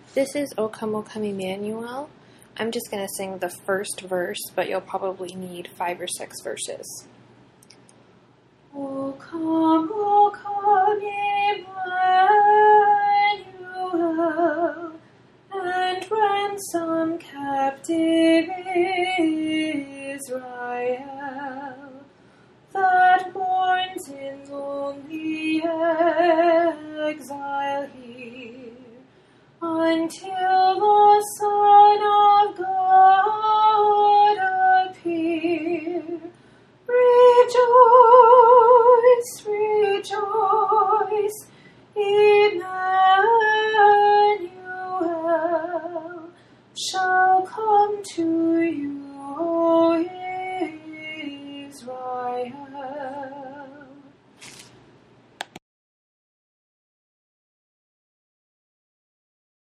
This is O Come, O Come Emmanuel. I'm just going to sing the first verse, but you'll probably need 5 or 6 verses. O come, Emmanuel, and ransom captive Israel, that mourns in lonely exile here, until the Son of God appear. Rejoice, rejoice, Emmanuel shall come to